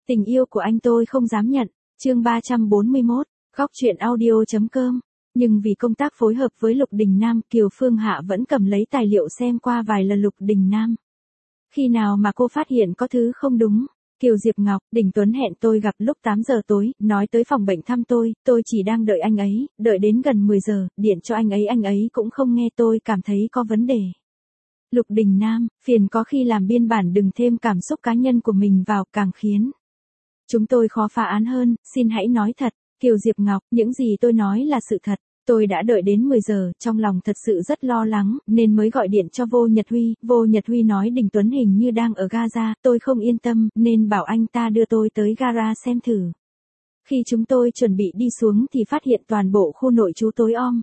Tình yêu của anh tôi không dám nhận. Chương 341, góc truyện audio.com. Nhưng vì công tác phối hợp với Lục Đình Nam, Kiều Phương Hạ vẫn cầm lấy tài liệu xem qua vài lần Lục Đình Nam. Khi nào mà cô phát hiện có thứ không đúng? Kiều Diệp Ngọc, Đình Tuấn hẹn tôi gặp lúc 8 giờ tối, nói tới phòng bệnh thăm tôi chỉ đang đợi anh ấy, đợi đến gần 10 giờ, điện cho anh ấy cũng không nghe, tôi cảm thấy có vấn đề. Lục Đình Nam, phiền có khi làm biên bản đừng thêm cảm xúc cá nhân của mình vào, càng khiến chúng tôi khó phá án hơn, xin hãy nói thật. Kiều Diệp Ngọc, những gì tôi nói là sự thật. Tôi đã đợi đến 10 giờ, trong lòng thật sự rất lo lắng, nên mới gọi điện cho Vô Nhật Huy. Vô Nhật Huy nói Đình Tuấn hình như đang ở Gaza, tôi không yên tâm, nên bảo anh ta đưa tôi tới gara xem thử. Khi chúng tôi chuẩn bị đi xuống thì phát hiện toàn bộ khu nội trú tối om.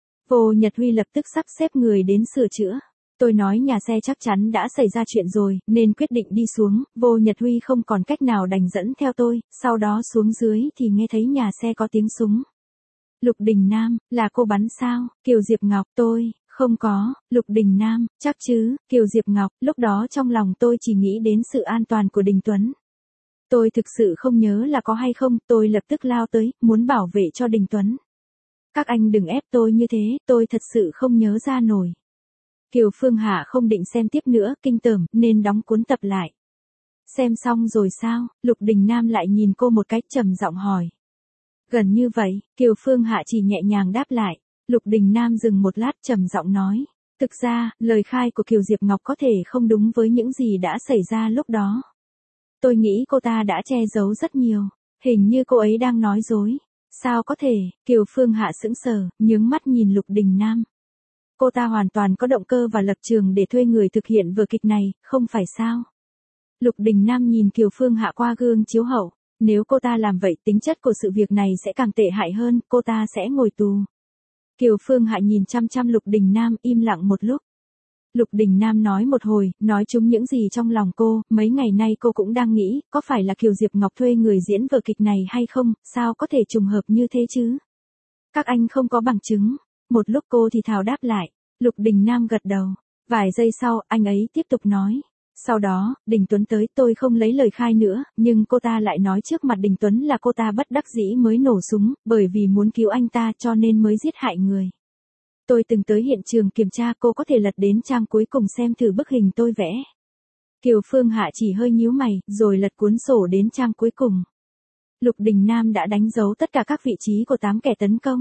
Vô Nhật Huy lập tức sắp xếp người đến sửa chữa. Tôi nói nhà xe chắc chắn đã xảy ra chuyện rồi, nên quyết định đi xuống. Vô Nhật Huy không còn cách nào đành dẫn theo tôi, sau đó xuống dưới thì nghe thấy nhà xe có tiếng súng. Lục Đình Nam, là cô bắn sao? Kiều Diệp Ngọc, tôi, không có. Lục Đình Nam, chắc chứ? Kiều Diệp Ngọc, lúc đó trong lòng tôi chỉ nghĩ đến sự an toàn của Đình Tuấn. Tôi thực sự không nhớ là có hay không, tôi lập tức lao tới, muốn bảo vệ cho Đình Tuấn. Các anh đừng ép tôi như thế, tôi thật sự không nhớ ra nổi. Kiều Phương Hạ không định xem tiếp nữa, kinh tởm, nên đóng cuốn tập lại. Xem xong rồi sao? Lục Đình Nam lại nhìn cô một cách trầm giọng hỏi. Gần như vậy, Kiều Phương Hạ chỉ nhẹ nhàng đáp lại. Lục Đình Nam dừng một lát trầm giọng nói. Thực ra, lời khai của Kiều Diệp Ngọc có thể không đúng với những gì đã xảy ra lúc đó. Tôi nghĩ cô ta đã che giấu rất nhiều. Hình như cô ấy đang nói dối. Sao có thể? Kiều Phương Hạ sững sờ, nhướng mắt nhìn Lục Đình Nam. Cô ta hoàn toàn có động cơ và lập trường để thuê người thực hiện vở kịch này, không phải sao? Lục Đình Nam nhìn Kiều Phương Hạ qua gương chiếu hậu. Nếu cô ta làm vậy, tính chất của sự việc này sẽ càng tệ hại hơn, cô ta sẽ ngồi tù. Kiều Phương Hạ nhìn chăm chăm Lục Đình Nam, im lặng một lúc. Lục Đình Nam nói một hồi, nói chúng những gì trong lòng cô, mấy ngày nay cô cũng đang nghĩ, có phải là Kiều Diệp Ngọc thuê người diễn vở kịch này hay không, sao có thể trùng hợp như thế chứ? Các anh không có bằng chứng. Một lúc cô thì thào đáp lại. Lục Đình Nam gật đầu. Vài giây sau, anh ấy tiếp tục nói. Sau đó, Đình Tuấn tới, tôi không lấy lời khai nữa, nhưng cô ta lại nói trước mặt Đình Tuấn là cô ta bất đắc dĩ mới nổ súng, bởi vì muốn cứu anh ta cho nên mới giết hại người. Tôi từng tới hiện trường kiểm tra, cô có thể lật đến trang cuối cùng xem thử bức hình tôi vẽ. Kiều Phương Hạ chỉ hơi nhíu mày, rồi lật cuốn sổ đến trang cuối cùng. Lục Đình Nam đã đánh dấu tất cả các vị trí của 8 kẻ tấn công.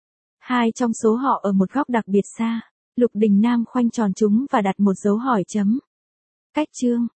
2 trong số họ ở một góc đặc biệt xa. Lục Đình Nam khoanh tròn chúng và đặt một dấu hỏi chấm. Cách chương